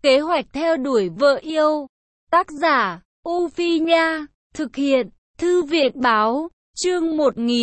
Kế hoạch theo đuổi vợ yêu. Tác giả, U Phi Nha. Thực hiện, Thư viện Báo. Chương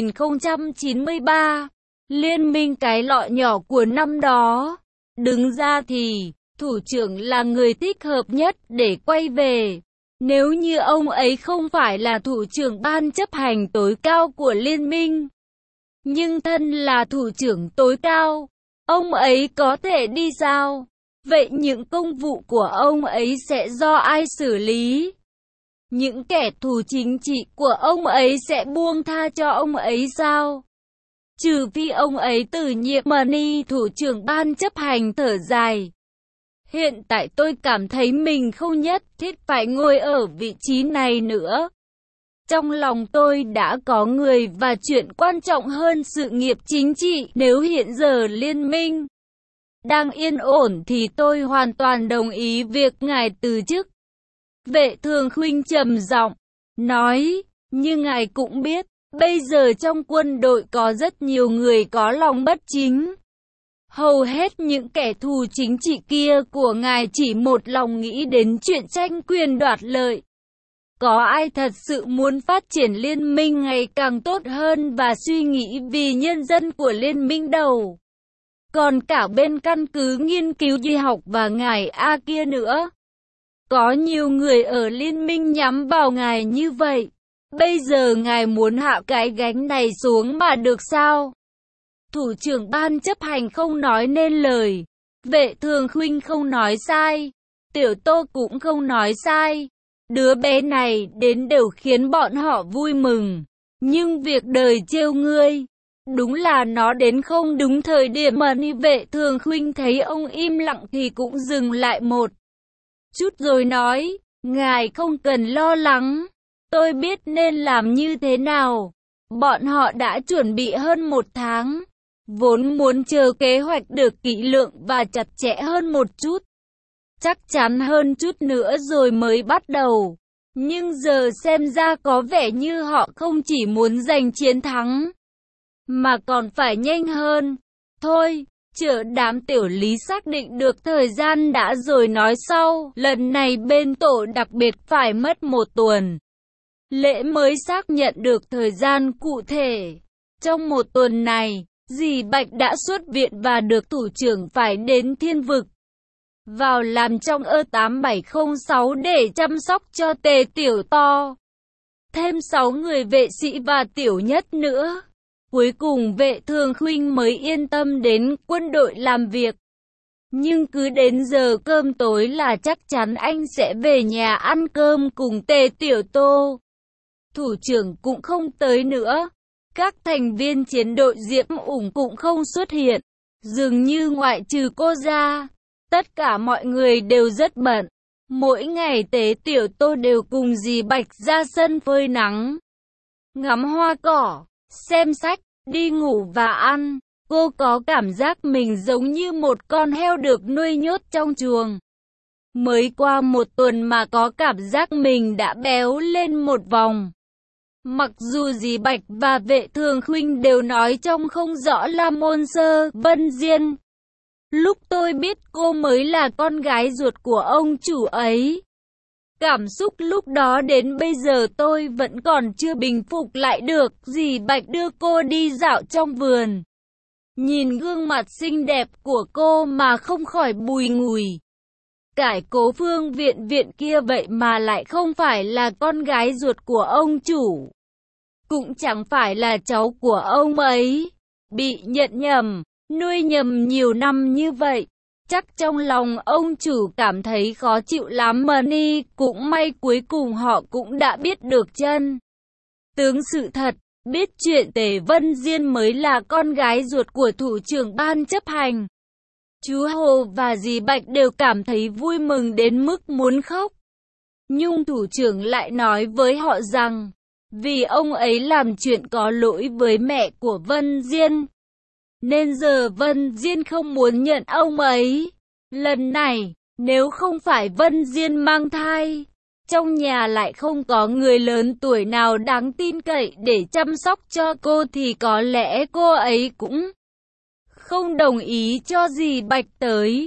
1093. Liên minh cái lọ nhỏ của năm đó. Đứng ra thì, thủ trưởng là người thích hợp nhất để quay về. Nếu như ông ấy không phải là thủ trưởng ban chấp hành tối cao của liên minh, nhưng thân là thủ trưởng tối cao, ông ấy có thể đi sao? Vậy những công vụ của ông ấy sẽ do ai xử lý? Những kẻ thù chính trị của ông ấy sẽ buông tha cho ông ấy sao? Trừ phi ông ấy từ nhiệm. Money, thủ trưởng ban chấp hành thở dài. Hiện tại tôi cảm thấy mình không nhất thiết phải ngồi ở vị trí này nữa. Trong lòng tôi đã có người và chuyện quan trọng hơn sự nghiệp chính trị. Nếu hiện giờ liên minh đang yên ổn thì tôi hoàn toàn đồng ý việc ngài từ chức. Vệ Thường Khuynh trầm giọng nói, như ngài cũng biết, bây giờ trong quân đội có rất nhiều người có lòng bất chính. Hầu hết những kẻ thù chính trị kia của ngài chỉ một lòng nghĩ đến chuyện tranh quyền đoạt lợi. Có ai thật sự muốn phát triển liên minh ngày càng tốt hơn và suy nghĩ vì nhân dân của liên minh đâu? Còn cả bên căn cứ nghiên cứu y học và ngài A kia nữa. Có nhiều người ở liên minh nhắm vào ngài như vậy. Bây giờ ngài muốn hạ cái gánh này xuống mà được sao? Thủ trưởng ban chấp hành không nói nên lời. Vệ Thường Khuynh không nói sai. Tiểu Tô cũng không nói sai. Đứa bé này đến đều khiến bọn họ vui mừng. Nhưng việc đời trêu ngươi, đúng là nó đến không đúng thời điểm. Mà ni Vệ Thường Khuynh thấy ông im lặng thì cũng dừng lại một chút rồi nói, ngài không cần lo lắng. Tôi biết nên làm như thế nào. Bọn họ đã chuẩn bị hơn 1 tháng. Vốn muốn chờ kế hoạch được kỹ lưỡng và chặt chẽ hơn một chút, chắc chắn hơn chút nữa rồi mới bắt đầu. Nhưng giờ xem ra có vẻ như họ không chỉ muốn giành chiến thắng, mà còn phải nhanh hơn. Thôi, chờ đám tiểu lý xác định được thời gian đã rồi nói sau. Lần này bên tổ đặc biệt phải mất 1 tuần. Lễ mới xác nhận được thời gian cụ thể. Trong 1 tuần này, dì Bạch đã xuất viện và được thủ trưởng phải đến thiên vực vào làm trong E8706 để chăm sóc cho Tề Tiểu To. Thêm 6 người vệ sĩ và tiểu nhất nữa. Cuối cùng Vệ Thường Khuynh mới yên tâm đến quân đội làm việc. Nhưng cứ đến giờ cơm tối là chắc chắn anh sẽ về nhà ăn cơm cùng Tề Tiểu Tô. Thủ trưởng cũng không tới nữa. Các thành viên chiến đội Diễm Ủng cũng không xuất hiện. Dường như ngoại trừ cô ra, tất cả mọi người đều rất bận. Mỗi ngày Tề Tiểu Tô đều cùng dì Bạch ra sân phơi nắng, ngắm hoa cỏ, xem sách, đi ngủ và ăn. Cô có cảm giác mình giống như một con heo được nuôi nhốt trong chuồng. Mới qua 1 tuần mà có cảm giác mình đã béo lên một vòng. Mặc dù dì Bạch và Vệ Thường Khuynh đều nói trông không rõ là Môn Sơ Vân Diên. Lúc tôi biết cô mới là con gái ruột của ông chủ ấy. Cảm xúc lúc đó đến bây giờ tôi vẫn còn chưa bình phục lại được. Dì Bạch đưa cô đi dạo trong vườn. Nhìn gương mặt xinh đẹp của cô mà không khỏi bùi ngùi. Cải Cố Phương Viện Viện kia vậy mà lại không phải là con gái ruột của ông chủ. Cũng chẳng phải là cháu của ông ấy. Bị nhận nhầm, nuôi nhầm nhiều năm như vậy. Chắc trong lòng ông chủ cảm thấy khó chịu lắm. Money, cũng may cuối cùng họ cũng đã biết được chân tướng sự thật. Biết chuyện Tề Vân Diên mới là con gái ruột của thủ trưởng ban chấp hành. Chú Hồ và dì Bạch đều cảm thấy vui mừng đến mức muốn khóc. Nhưng thủ trưởng lại nói với họ rằng, vì ông ấy làm chuyện có lỗi với mẹ của Vân Diên, nên giờ Vân Diên không muốn nhận ông ấy. Lần này, nếu không phải Vân Diên mang thai, trong nhà lại không có người lớn tuổi nào đáng tin cậy để chăm sóc cho cô thì có lẽ cô ấy cũng không đồng ý cho dì Bạch tới.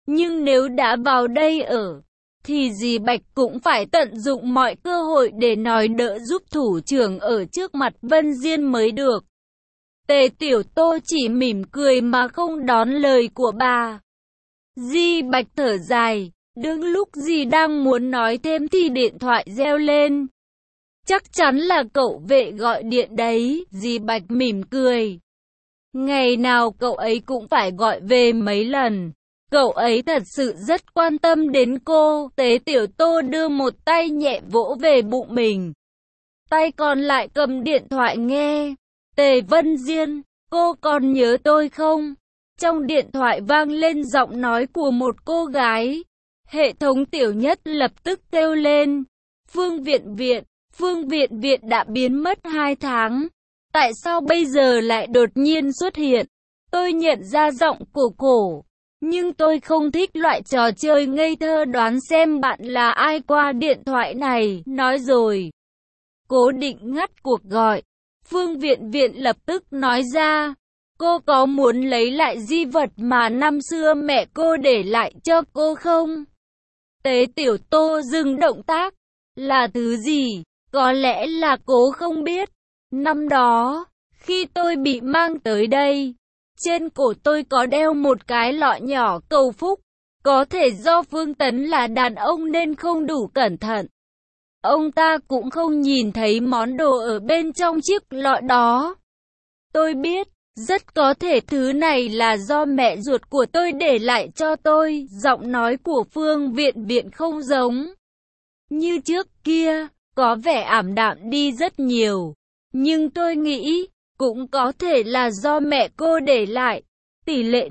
Nhưng nếu đã vào đây ở, thì dì Bạch cũng phải tận dụng mọi cơ hội để nói đỡ giúp thủ trưởng ở trước mặt Vân Diên mới được. Tề Tiểu Tô chỉ mỉm cười mà không đón lời của bà. Dì Bạch thở dài, đứng lúc dì đang muốn nói thêm thì điện thoại reo lên. Chắc chắn là cậu vệ gọi điện đấy, dì Bạch mỉm cười. Ngày nào cậu ấy cũng phải gọi về mấy lần. Cậu ấy thật sự rất quan tâm đến cô. Tế Tiểu Tô đưa một tay nhẹ vỗ về bụng mình. Tay còn lại cầm điện thoại nghe. Tề Vân Diên, cô còn nhớ tôi không? Trong điện thoại vang lên giọng nói của một cô gái. Hệ thống Tiểu Nhất lập tức kêu lên. Phương Viện Viện đã biến mất 2 tháng. Tại sao bây giờ lại đột nhiên xuất hiện? Tôi nhận ra giọng của cổ. Nhưng tôi không thích loại trò chơi ngây thơ đoán xem bạn là ai qua điện thoại này. Nói rồi. Cố định ngắt cuộc gọi. Phương Viện Viện lập tức nói ra. Cô có muốn lấy lại di vật mà năm xưa mẹ cô để lại cho cô không? Tế Tiểu Tô dừng động tác. Là thứ gì? Có lẽ là cô không biết. Năm đó, khi tôi bị mang tới đây, trên cổ tôi có đeo một cái lọ nhỏ cầu phúc. Có thể do Phương Tấn là đàn ông nên không đủ cẩn thận. Ông ta cũng không nhìn thấy món đồ ở bên trong chiếc lọ đó. Tôi biết, rất có thể thứ này là do mẹ ruột của tôi để lại cho tôi. Giọng nói của Phương Viện Viện không giống như trước kia, có vẻ ảm đạm đi rất nhiều. Nhưng tôi nghĩ, cũng có thể là do mẹ cô để lại. Tỷ lệ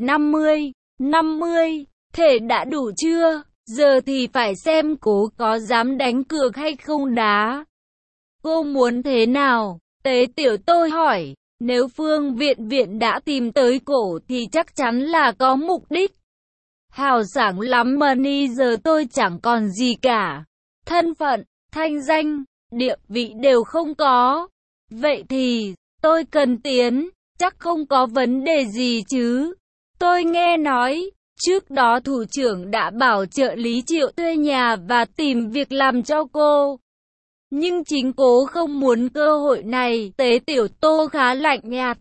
50, thể đã đủ chưa? Giờ thì phải xem cô có dám đánh cược hay không đá. Cô muốn thế nào? Tế Tiểu Tô hỏi. Nếu Phương Viện Viện đã tìm tới cổ thì chắc chắn là có mục đích. Hào sảng lắm mà giờ tôi chẳng còn gì cả. Thân phận, thanh danh, địa vị đều không có. Vậy thì, tôi cần tiền, chắc không có vấn đề gì chứ. Tôi nghe nói, trước đó thủ trưởng đã bảo trợ lý Triệu thuê nhà và tìm việc làm cho cô. Nhưng chính cô không muốn cơ hội này. Tế Tiểu Tô khá lạnh nhạt.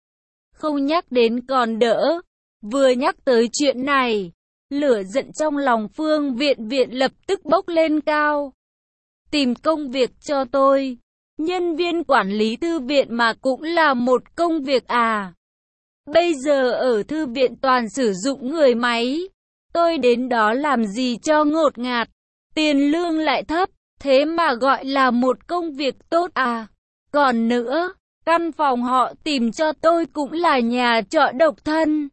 Không nhắc đến còn đỡ. Vừa nhắc tới chuyện này, lửa giận trong lòng Phương Viện Viện lập tức bốc lên cao. Tìm công việc cho tôi. Nhân viên quản lý thư viện mà cũng là một công việc à? Bây giờ ở thư viện toàn sử dụng người máy. Tôi đến đó làm gì cho ngột ngạt. Tiền lương lại thấp. Thế mà gọi là một công việc tốt à? Còn nữa, căn phòng họ tìm cho tôi cũng là nhà trọ độc thân.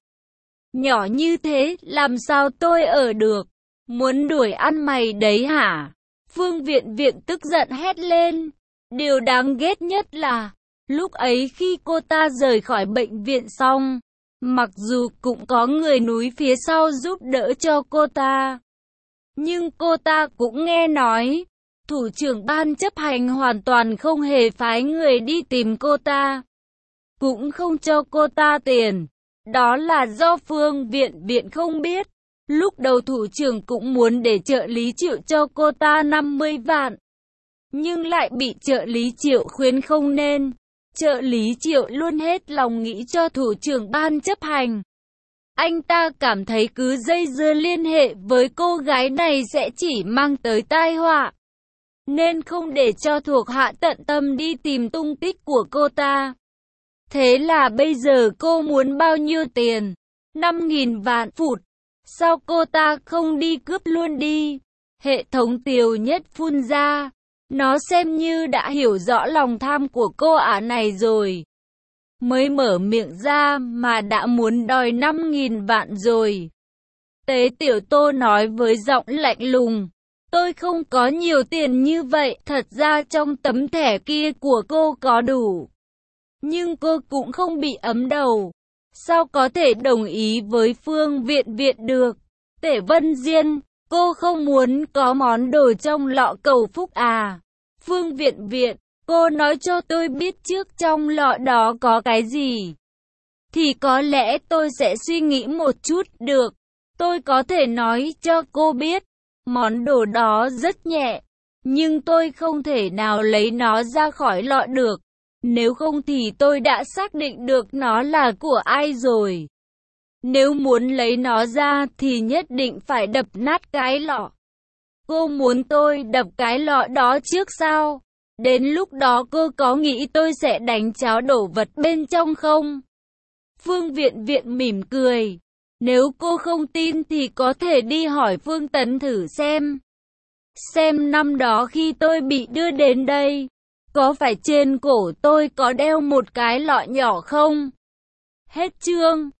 Nhỏ như thế, làm sao tôi ở được? Muốn đuổi ăn mày đấy hả? Phương Viện Viện tức giận hét lên. Điều đáng ghét nhất là, lúc ấy khi cô ta rời khỏi bệnh viện xong, mặc dù cũng có người núi phía sau giúp đỡ cho cô ta, nhưng cô ta cũng nghe nói, thủ trưởng ban chấp hành hoàn toàn không hề phái người đi tìm cô ta, cũng không cho cô ta tiền. Đó là do Phương Viện Viện không biết. Lúc đầu thủ trưởng cũng muốn để trợ lý Triệu cho cô ta 50 vạn. Nhưng lại bị trợ lý Triệu khuyên không nên. Trợ lý Triệu luôn hết lòng nghĩ cho thủ trưởng ban chấp hành. Anh ta cảm thấy cứ dây dưa liên hệ với cô gái này sẽ chỉ mang tới tai họa. Nên không để cho thuộc hạ tận tâm đi tìm tung tích của cô ta. Thế là bây giờ cô muốn bao nhiêu tiền? 5.000 vạn phụt. Sao cô ta không đi cướp luôn đi? Hệ thống Tiểu Nhất phun ra. Nó xem như đã hiểu rõ lòng tham của cô ả này rồi. Mới mở miệng ra mà đã muốn đòi 5.000 vạn rồi. Tế Tiểu Tô nói với giọng lạnh lùng. Tôi không có nhiều tiền như vậy. Thật ra trong tấm thẻ kia của cô có đủ. Nhưng cô cũng không bị ấm đầu. Sao có thể đồng ý với Phương Viện Viện được? Tể Vân Diên, cô không muốn có món đồ trong lọ cầu phúc à? Phương Viện Viện, cô nói cho tôi biết trước trong lọ đó có cái gì. Thì có lẽ tôi sẽ suy nghĩ một chút được. Tôi có thể nói cho cô biết, món đồ đó rất nhẹ, nhưng tôi không thể nào lấy nó ra khỏi lọ được. Nếu không thì tôi đã xác định được nó là của ai rồi. Nếu muốn lấy nó ra thì nhất định phải đập nát cái lọ. Cô muốn tôi đập cái lọ đó trước sao? Đến lúc đó cô có nghĩ tôi sẽ đánh cháo đổ vật bên trong không? Phương Viện Viện mỉm cười. Nếu cô không tin thì có thể đi hỏi Phương Tấn thử xem. Xem năm đó khi tôi bị đưa đến đây, có phải trên cổ tôi có đeo một cái lọ nhỏ không? Hết chương.